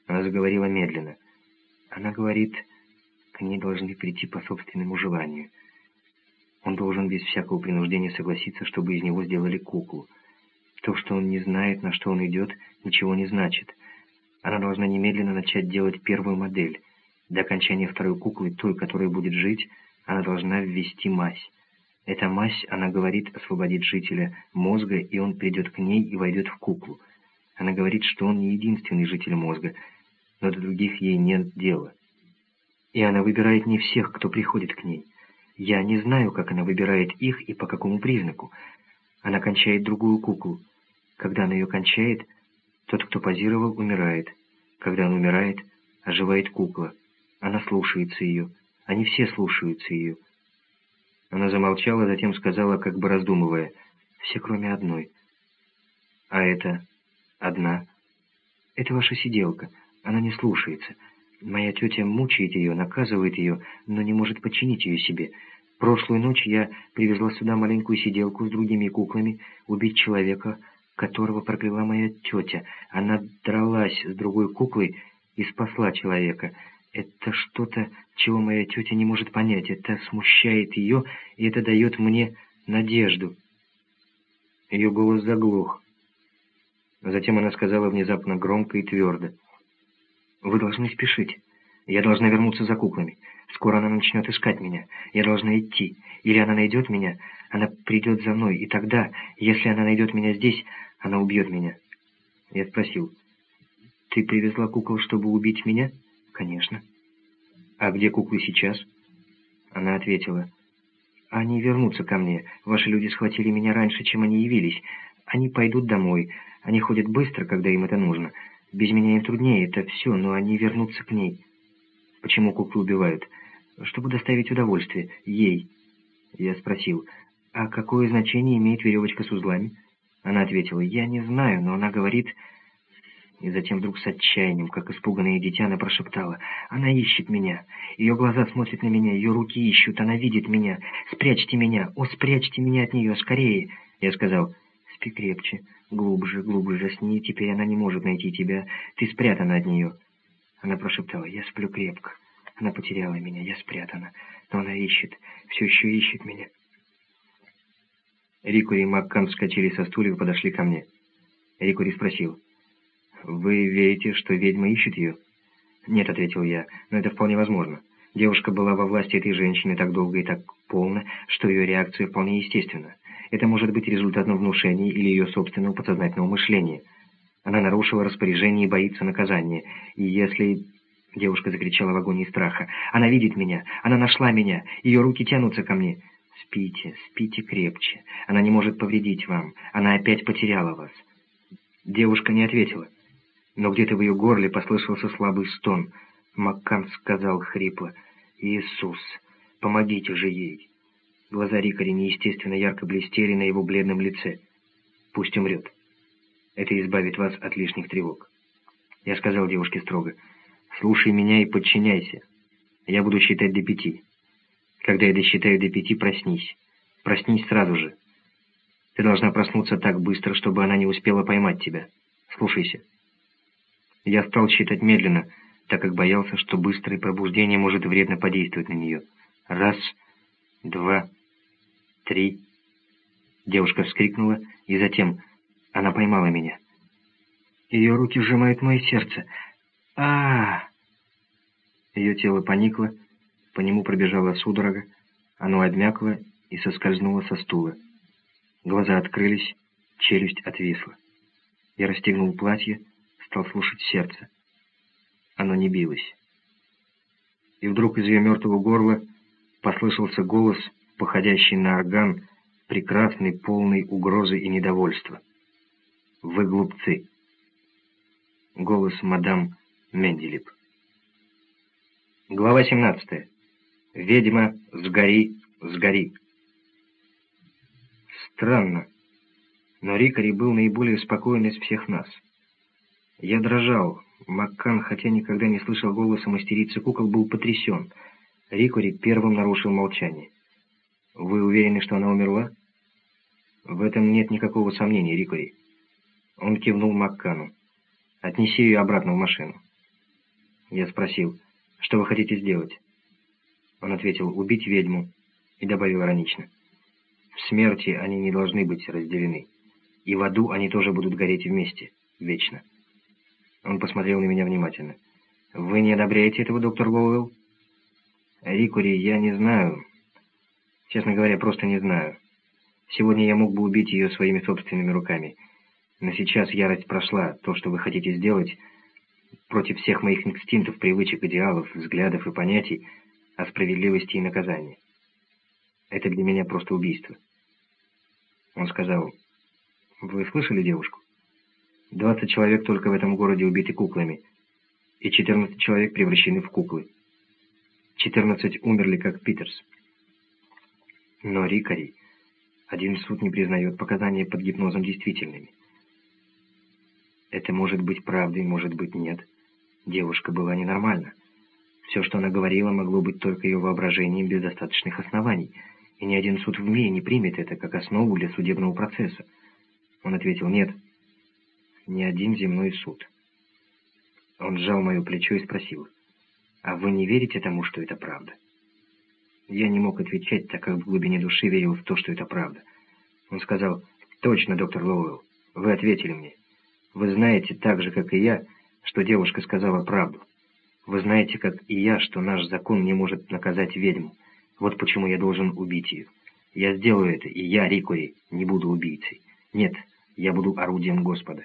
Она заговорила медленно. Она говорит, к ней должны прийти по собственному желанию. Он должен без всякого принуждения согласиться, чтобы из него сделали куклу. То, что он не знает, на что он идет, ничего не значит. Она должна немедленно начать делать первую модель. До окончания второй куклы, той, которая будет жить, она должна ввести мазь. Эта мазь, она говорит, освободит жителя мозга, и он придет к ней и войдет в куклу. Она говорит, что он не единственный житель мозга, но до других ей нет дела. И она выбирает не всех, кто приходит к ней. Я не знаю, как она выбирает их и по какому признаку. Она кончает другую куклу. Когда она ее кончает, тот, кто позировал, умирает. Когда он умирает, оживает кукла. Она слушается ее. Они все слушаются ее. Она замолчала, затем сказала, как бы раздумывая, «Все, кроме одной». «А это одна?» «Это ваша сиделка. Она не слушается. Моя тетя мучает ее, наказывает ее, но не может подчинить ее себе. Прошлую ночь я привезла сюда маленькую сиделку с другими куклами убить человека, которого прокляла моя тетя. Она дралась с другой куклой и спасла человека. Это что-то, чего моя тетя не может понять. Это смущает ее, и это дает мне надежду». Ее голос заглох. Затем она сказала внезапно громко и твердо, «Вы должны спешить. Я должна вернуться за куклами. Скоро она начнет искать меня. Я должна идти. Или она найдет меня, она придет за мной, и тогда, если она найдет меня здесь, она убьет меня». Я спросил, «Ты привезла кукол, чтобы убить меня?» «Конечно». «А где куклы сейчас?» Она ответила, «Они вернутся ко мне. Ваши люди схватили меня раньше, чем они явились. Они пойдут домой. Они ходят быстро, когда им это нужно. Без меня им труднее, это все, но они вернутся к ней». «Почему куклы убивают?» «Чтобы доставить удовольствие. Ей». Я спросил, «А какое значение имеет веревочка с узлами?» Она ответила, «Я не знаю, но она говорит...» И затем вдруг с отчаянием, как испуганное дитя, она прошептала, «Она ищет меня. Ее глаза смотрят на меня, ее руки ищут, она видит меня. Спрячьте меня, о, спрячьте меня от нее, скорее!» Я сказал, «Спи крепче, глубже, глубже засни, теперь она не может найти тебя, ты спрятана от нее». Она прошептала, «Я сплю крепко. Она потеряла меня, я спрятана, но она ищет, все еще ищет меня». Рикури и Маккан вскочили со стульев и подошли ко мне. Рикури спросил, «Вы верите, что ведьма ищет ее?» «Нет», — ответил я, — «но это вполне возможно. Девушка была во власти этой женщины так долго и так полно, что ее реакция вполне естественна. Это может быть результатом внушения или ее собственного подсознательного мышления. Она нарушила распоряжение и боится наказания. И если...» Девушка закричала в агонии страха. «Она видит меня! Она нашла меня! Ее руки тянутся ко мне!» «Спите, спите крепче. Она не может повредить вам. Она опять потеряла вас». Девушка не ответила. Но где-то в ее горле послышался слабый стон. Маккан сказал хрипло, «Иисус, помогите же ей!» Глаза Рикари неестественно ярко блестели на его бледном лице. «Пусть умрет. Это избавит вас от лишних тревог». Я сказал девушке строго, «Слушай меня и подчиняйся. Я буду считать до 5. Когда я досчитаю до 5, проснись. Проснись сразу же. Ты должна проснуться так быстро, чтобы она не успела поймать тебя. Слушайся». Я стал считать медленно, так как боялся, что быстрое пробуждение может вредно подействовать на нее. 1, 2, 3. Девушка вскрикнула, и затем она поймала меня. Ее руки сжимают мое сердце. А! Ее тело поникло, по нему пробежала судорога, оно обмякло и соскользнуло со стула. Глаза открылись, челюсть отвисла. Я расстегнул платье, стал слушать сердце. Оно не билось. И вдруг из ее мертвого горла послышался голос, походящий на орган, прекрасный, полный угрозы и недовольства. «Вы глупцы!» Голос мадам Менделип. Глава 17. «Ведьма, сгори, сгори!» Странно, но Рикари был наиболее спокоен из всех нас. Я дрожал. Маккан, хотя никогда не слышал голоса мастерицы кукол, был потрясен. Рикари первым нарушил молчание. «Вы уверены, что она умерла?» «В этом нет никакого сомнения, Рикари». Он кивнул Маккану. «Отнеси ее обратно в машину». Я спросил, что вы хотите сделать? Он ответил, убить ведьму, и добавил иронично. В смерти они не должны быть разделены, и в аду они тоже будут гореть вместе, вечно. Он посмотрел на меня внимательно. Вы не одобряете этого, доктор Лоуэлл? Рикури, я не знаю. Честно говоря, просто не знаю. Сегодня я мог бы убить ее своими собственными руками. Но сейчас ярость прошла. То, что вы хотите сделать, против всех моих инстинктов, привычек, идеалов, взглядов и понятий о справедливости и наказании. Это для меня просто убийство. Он сказал, вы слышали девушку? 20 человек только в этом городе убиты куклами, и 14 человек превращены в куклы. 14 умерли, как Питерс. Но Рикари, один суд не признает показания под гипнозом действительными. Это может быть правдой, может быть нет. Девушка была ненормальна. Все, что она говорила, могло быть только ее воображением без достаточных оснований, и ни один суд в мире не примет это как основу для судебного процесса. Он ответил, нет, ни один земной суд. Он сжал мое плечо и спросил, а вы не верите тому, что это правда? Я не мог отвечать, так как в глубине души верил в то, что это правда. Он сказал, точно, доктор Лоуэлл, вы ответили мне. Вы знаете так же, как и я, что девушка сказала правду. Вы знаете, как и я, что наш закон не может наказать ведьму. Вот почему я должен убить ее. Я сделаю это, и я, Рикури, не буду убийцей. Нет, я буду орудием Господа.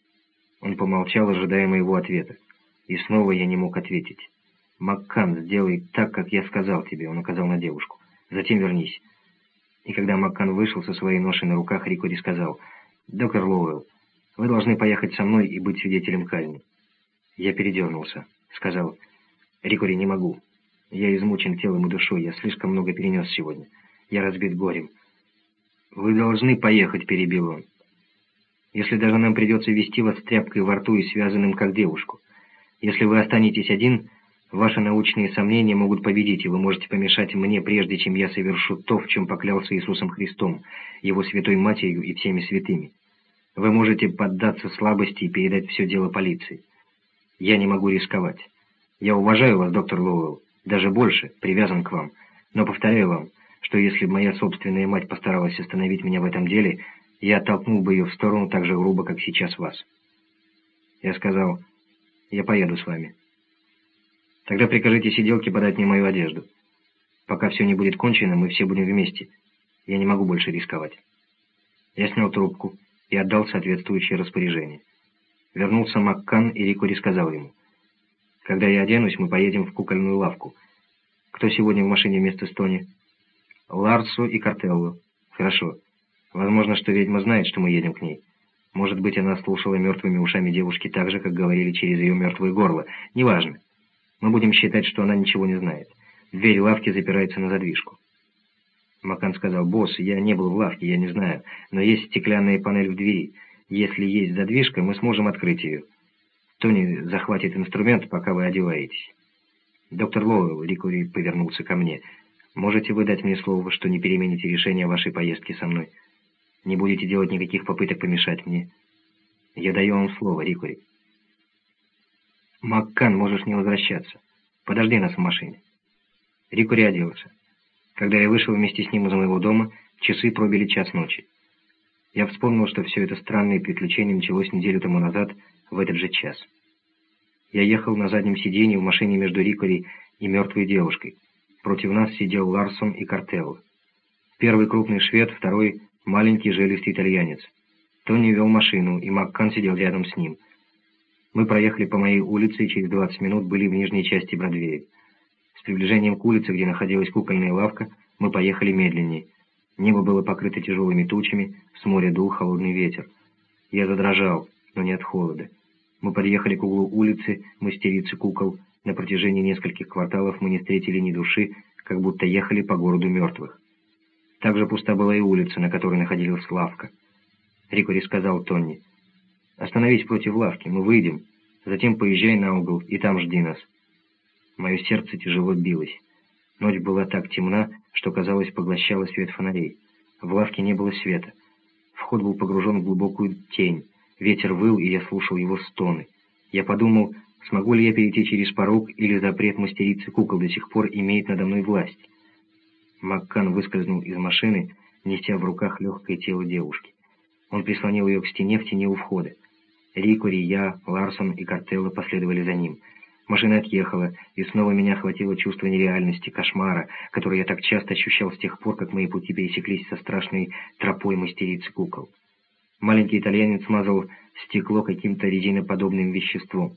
Он помолчал, ожидая моего ответа. И снова я не мог ответить. «Маккан, сделай так, как я сказал тебе», — он указал на девушку. «Затем вернись». И когда Маккан вышел со своей ношей на руках, Рикури сказал, «Доктор Лоуэлл, вы должны поехать со мной и быть свидетелем казни». Я передернулся. Сказал, «Рикури, не могу. Я измучен телом и душой, я слишком много перенес сегодня. Я разбит горем». «Вы должны поехать», — перебил он. «Если даже нам придется вести вас с тряпкой во рту и связанным, как девушку. Если вы останетесь один, ваши научные сомнения могут победить, и вы можете помешать мне, прежде чем я совершу то, в чем поклялся Иисусом Христом, Его Святой Матерью и всеми святыми. Вы можете поддаться слабости и передать все дело полиции. Я не могу рисковать. Я уважаю вас, доктор Лоуэлл, даже больше, привязан к вам, но повторяю вам, что если бы моя собственная мать постаралась остановить меня в этом деле, я оттолкнул бы ее в сторону так же грубо, как сейчас вас». Я сказал, «Я поеду с вами». «Тогда прикажите сиделке подать мне мою одежду. Пока все не будет кончено, мы все будем вместе. Я не могу больше рисковать». Я снял трубку и отдал соответствующее распоряжение. Вернулся Маккан, и Рикури сказал ему, «Когда я оденусь, мы поедем в кукольную лавку. Кто сегодня в машине вместо Стони?» «Ларсо и Картелло». «Хорошо. Возможно, что ведьма знает, что мы едем к ней. Может быть, она слушала мертвыми ушами девушки так же, как говорили через ее мертвое горло. Неважно. Мы будем считать, что она ничего не знает. Дверь лавки запирается на задвижку». Маккан сказал, «Босс, я не был в лавке, я не знаю, но есть стеклянная панель в двери. Если есть задвижка, мы сможем открыть ее. Тони захватит инструмент, пока вы одеваетесь». «Доктор Лоуэлл», — Рикури повернулся ко мне, «можете вы дать мне слово, что не перемените решение вашей поездки со мной? Не будете делать никаких попыток помешать мне?» «Я даю вам слово, Рикури». «Маккан, можешь не возвращаться. Подожди нас в машине». Рикури оделся. Когда я вышел вместе с ним из моего дома, часы пробили 1:00 ночи. Я вспомнил, что все это странное приключение началось неделю тому назад, в этот же час. Я ехал на заднем сиденье в машине между Рикури и мертвой девушкой. Против нас сидел Ларсон и Картелло. Первый крупный швед, второй маленький жилистый итальянец. Тони вел машину, и Маккан сидел рядом с ним. Мы проехали по моей улице и через 20 минут были в нижней части Бродвея. С приближением к улице, где находилась кукольная лавка, мы поехали медленнее. Небо было покрыто тяжелыми тучами, с моря дул холодный ветер. Я задрожал, но не от холода. Мы подъехали к углу улицы, мастерицы кукол. На протяжении нескольких кварталов мы не встретили ни души, как будто ехали по городу мертвых. Также пуста была и улица, на которой находилась лавка. Рикури сказал Тонни, «Остановись против лавки, мы выйдем. Затем поезжай на угол, и там жди нас». Мое сердце тяжело билось. Ночь была так темна, что, казалось, поглощала свет фонарей. В лавке не было света. Вход был погружен в глубокую тень. Ветер выл, и я слушал его стоны. Я подумал, Смогу ли я перейти через порог, или запрет мастерицы кукол до сих пор имеет надо мной власть? Маккан выскользнул из машины, неся в руках легкое тело девушки. Он прислонил ее к стене в тени у входа. Рикори, я, Ларсон и Картелло последовали за ним. Машина отъехала, и снова меня охватило чувство нереальности, кошмара, которое я так часто ощущал с тех пор, как мои пути пересеклись со страшной тропой мастерицы кукол. Маленький итальянец смазал стекло каким-то резиноподобным веществом.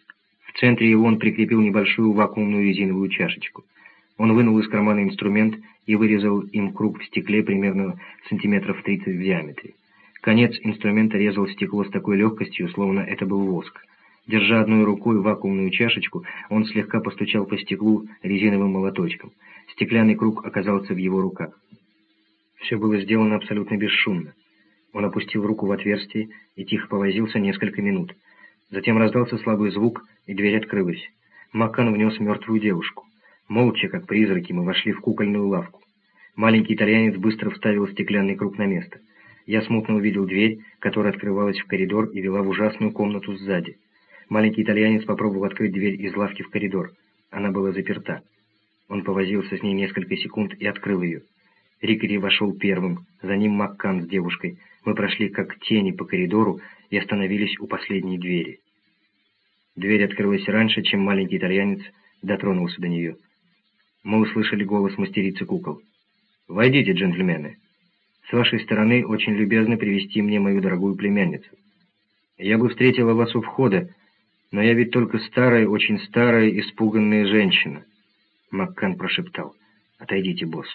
В центре его он прикрепил небольшую вакуумную резиновую чашечку. Он вынул из кармана инструмент и вырезал им круг в стекле примерно сантиметров 30 в диаметре. Конец инструмента резал стекло с такой легкостью, словно это был воск. Держа одной рукой вакуумную чашечку, он слегка постучал по стеклу резиновым молоточком. Стеклянный круг оказался в его руках. Все было сделано абсолютно бесшумно. Он опустил руку в отверстие и тихо повозился несколько минут. Затем раздался слабый звук, и дверь открылась. Маккан внес мертвую девушку. Молча, как призраки, мы вошли в кукольную лавку. Маленький итальянец быстро вставил стеклянный круг на место. Я смутно увидел дверь, которая открывалась в коридор и вела в ужасную комнату сзади. Маленький итальянец попробовал открыть дверь из лавки в коридор. Она была заперта. Он повозился с ней несколько секунд и открыл ее. Рикори вошел первым, за ним Маккан с девушкой. Мы прошли как тени по коридору и остановились у последней двери. Дверь открылась раньше, чем маленький итальянец дотронулся до нее. Мы услышали голос мастерицы кукол. «Войдите, джентльмены. С вашей стороны очень любезно привести мне мою дорогую племянницу. Я бы встретила вас у входа, но я ведь только старая, очень старая, испуганная женщина». Маккан прошептал: «Отойдите, босс».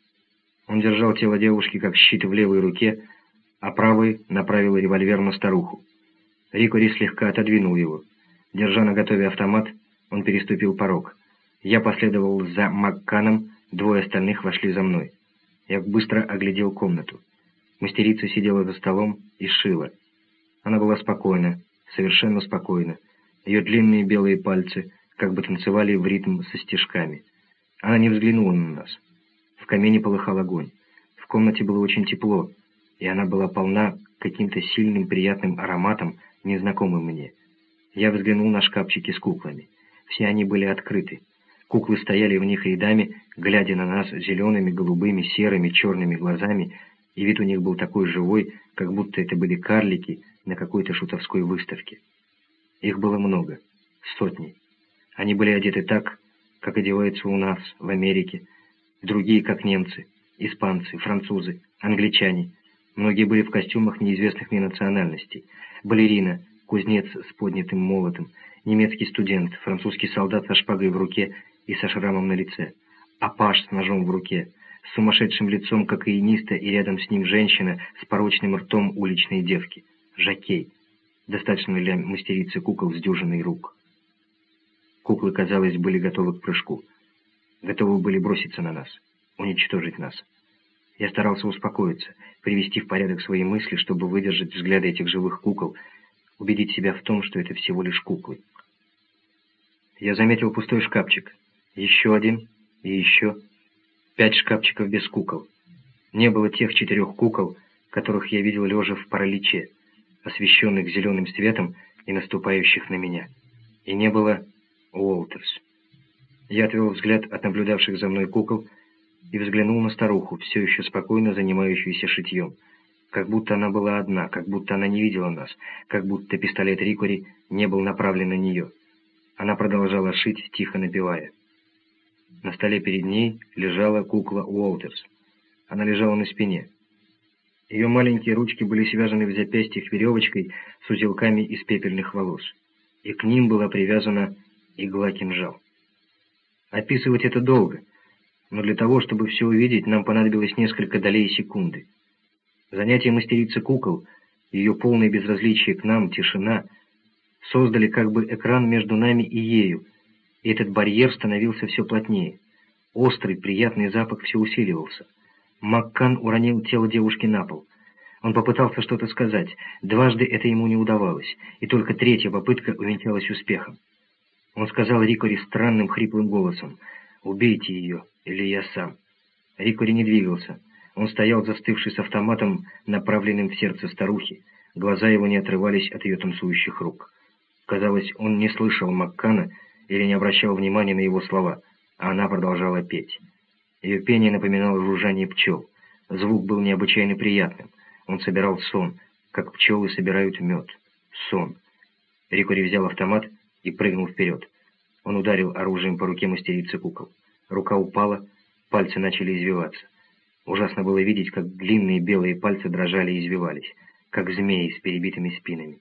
Он держал тело девушки как щит в левой руке, а правой направил револьвер на старуху. Рикори слегка отодвинул его. Держа наготове автомат, он переступил порог. Я последовал за Макканом, двое остальных вошли за мной. Я быстро оглядел комнату. Мастерица сидела за столом и шила. Она была спокойна, совершенно спокойна. Ее длинные белые пальцы как бы танцевали в ритм со стежками. Она не взглянула на нас. В камине полыхал огонь. В комнате было очень тепло, и она была полна каким-то сильным приятным ароматом, незнакомым мне. Я взглянул на шкафчики с куклами. Все они были открыты. Куклы стояли в них рядами, глядя на нас зелеными, голубыми, серыми, черными глазами, и вид у них был такой живой, как будто это были карлики на какой-то шутовской выставке. Их было много, сотни. Они были одеты так, как одеваются у нас, в Америке, другие, как немцы, испанцы, французы, англичане. Многие были в костюмах неизвестных мне национальностей. Балерина, кузнец с поднятым молотом, немецкий студент, французский солдат со шпагой в руке и со шрамом на лице, апаш с ножом в руке, с сумасшедшим лицом кокаиниста, и рядом с ним женщина с порочным ртом уличной девки, жокей, достаточно для мастерицы кукол с дюжиной рук. Куклы, казалось, были готовы к прыжку, готовы были броситься на нас, уничтожить нас. Я старался успокоиться, привести в порядок свои мысли, чтобы выдержать взгляды этих живых кукол, убедить себя в том, что это всего лишь куклы. Я заметил пустой шкафчик. Еще один и еще. 5 шкафчиков без кукол. Не было тех 4 кукол, которых я видел лежа в параличе, освещенных зеленым светом и наступающих на меня. И не было Уолтерс. Я отвел взгляд от наблюдавших за мной кукол и взглянул на старуху, все еще спокойно занимающуюся шитьем. Как будто она была одна, как будто она не видела нас, как будто пистолет Рикори не был направлен на нее. Она продолжала шить, тихо напевая. На столе перед ней лежала кукла Уолтерс. Она лежала на спине. Ее маленькие ручки были связаны в запястьях веревочкой с узелками из пепельных волос, и к ним была привязана игла-кинжал. Описывать это долго, но для того, чтобы все увидеть, нам понадобилось несколько долей секунды. Занятие мастерицы кукол, ее полное безразличие к нам, тишина, создали как бы экран между нами и ею, и этот барьер становился все плотнее. Острый, приятный запах все усиливался. Маккан уронил тело девушки на пол. Он попытался что-то сказать. Дважды это ему не удавалось, и только третья попытка увенчалась успехом. Он сказал Рикори странным хриплым голосом: «Убейте ее, или я сам». Рикори не двигался. Он стоял, застывший с автоматом, направленным в сердце старухи. Глаза его не отрывались от ее танцующих рук. Казалось, он не слышал Маккана или не обращал внимания на его слова, а она продолжала петь. Ее пение напоминало жужжание пчел. Звук был необычайно приятным. Он собирал сон, как пчелы собирают мед. Сон. Рикори взял автомат и прыгнул вперед. Он ударил оружием по руке мастерицы кукол. Рука упала, пальцы начали извиваться. Ужасно было видеть, как длинные белые пальцы дрожали и извивались, как змеи с перебитыми спинами.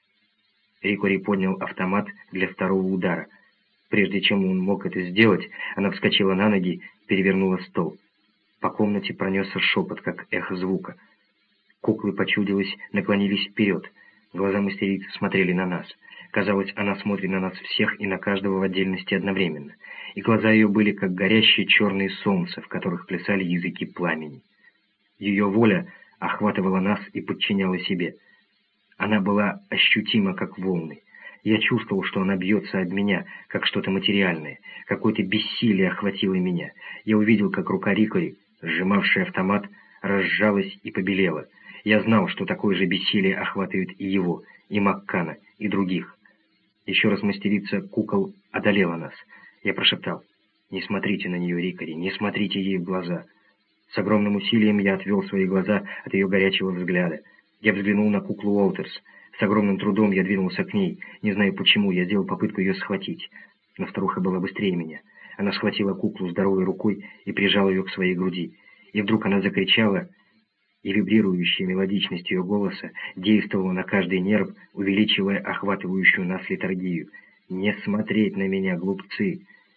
Рикори поднял автомат для второго удара. Прежде чем он мог это сделать, она вскочила на ноги, перевернула стол. По комнате пронесся шепот, как эхо звука. Куклы, почудилось, наклонились вперед. Глаза мастерицы смотрели на нас. Казалось, она смотрит на нас всех и на каждого в отдельности одновременно. И глаза ее были, как горящие черные солнца, в которых плясали языки пламени. Ее воля охватывала нас и подчиняла себе. Она была ощутима, как волны. Я чувствовал, что она бьется об меня, как что-то материальное. Какое-то бессилие охватило меня. Я увидел, как рука Рикори, сжимавшая автомат, разжалась и побелела. Я знал, что такое же бессилие охватывает и его, и Маккана, и других. Еще раз мастерица кукол одолела нас. Я прошептал: «Не смотрите на нее, Рикори, не смотрите ей в глаза». С огромным усилием я отвел свои глаза от ее горячего взгляда. Я взглянул на куклу Уолтерс. С огромным трудом я двинулся к ней. Не знаю почему, я сделал попытку ее схватить. Но старуха была быстрее меня. Она схватила куклу здоровой рукой и прижала ее к своей груди. И вдруг она закричала, и вибрирующая мелодичность ее голоса действовала на каждый нерв, увеличивая охватывающую нас литургию. «Не смотреть на меня, глупцы!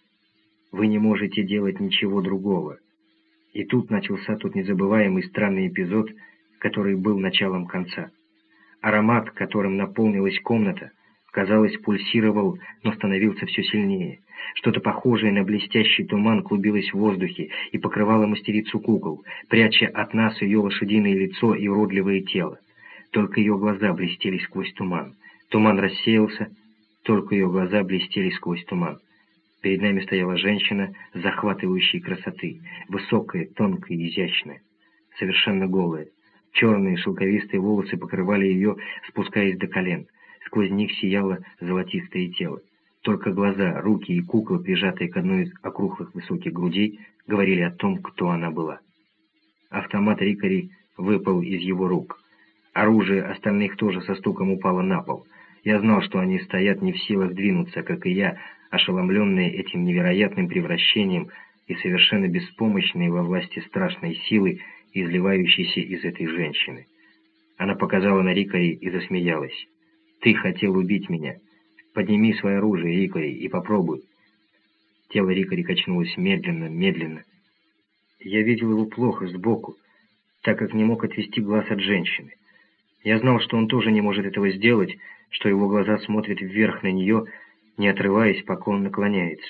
Вы не можете делать ничего другого». И тут начался тот незабываемый странный эпизод, который был началом конца. Аромат, которым наполнилась комната, казалось, пульсировал, но становился все сильнее. Что-то похожее на блестящий туман клубилось в воздухе и покрывало мастерицу кукол, пряча от нас ее лошадиное лицо и уродливое тело. Только ее глаза блестели сквозь туман. Туман рассеялся, только ее глаза блестели сквозь туман. Перед нами стояла женщина захватывающей красоты, высокая, тонкая и изящная, совершенно голая. Черные шелковистые волосы покрывали ее, спускаясь до колен. Сквозь них сияло золотистое тело. Только глаза, руки и кукла, прижатые к одной из округлых высоких грудей, говорили о том, кто она была. Автомат Рикори выпал из его рук. Оружие остальных тоже со стуком упало на пол. Я знал, что они стоят не в силах двинуться, как и я, ошеломленные этим невероятным превращением и совершенно беспомощные во власти страшной силы, изливающейся из этой женщины. Она показала на Рикори и засмеялась. «Ты хотел убить меня. Подними свое оружие, Рикори, и попробуй». Тело Рикори качнулось медленно, медленно. Я видел его плохо, сбоку, так как не мог отвести глаз от женщины. Я знал, что он тоже не может этого сделать, что его глаза смотрят вверх на нее, не отрываясь, пока он наклоняется.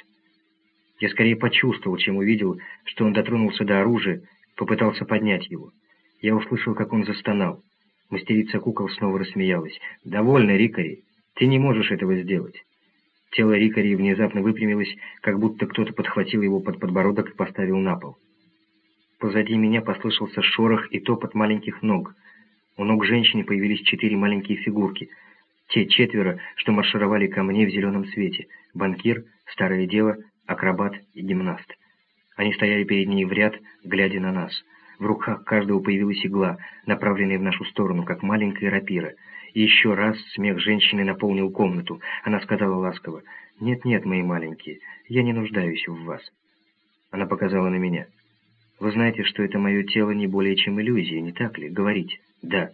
Я скорее почувствовал, чем увидел, что он дотронулся до оружия, попытался поднять его. Я услышал, как он застонал. Мастерица кукол снова рассмеялась. «Довольно, Рикори, ты не можешь этого сделать». Тело Рикори внезапно выпрямилось, как будто кто-то подхватил его под подбородок и поставил на пол. Позади меня послышался шорох и топот маленьких ног. У ног женщины появились 4 маленькие фигурки. Те 4, что маршировали ко мне в зеленом свете. Банкир, старая дева, акробат и гимнаст. Они стояли перед ней в ряд, глядя на нас. В руках каждого появилась игла, направленная в нашу сторону, как маленькая рапира. И еще раз смех женщины наполнил комнату. Она сказала ласково: «Нет-нет, мои маленькие, я не нуждаюсь в вас». Она показала на меня. «Вы знаете, что это мое тело не более чем иллюзия, не так ли? Говорите». «Да».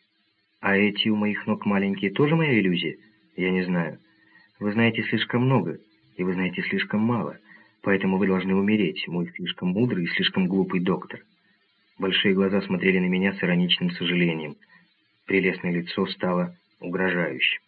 «А эти у моих ног маленькие тоже моя иллюзия?» «Я не знаю». «Вы знаете слишком много, и вы знаете слишком мало, поэтому вы должны умереть, мой слишком мудрый и слишком глупый доктор». Большие глаза смотрели на меня с ироничным сожалением. Прелестное лицо стало угрожающим.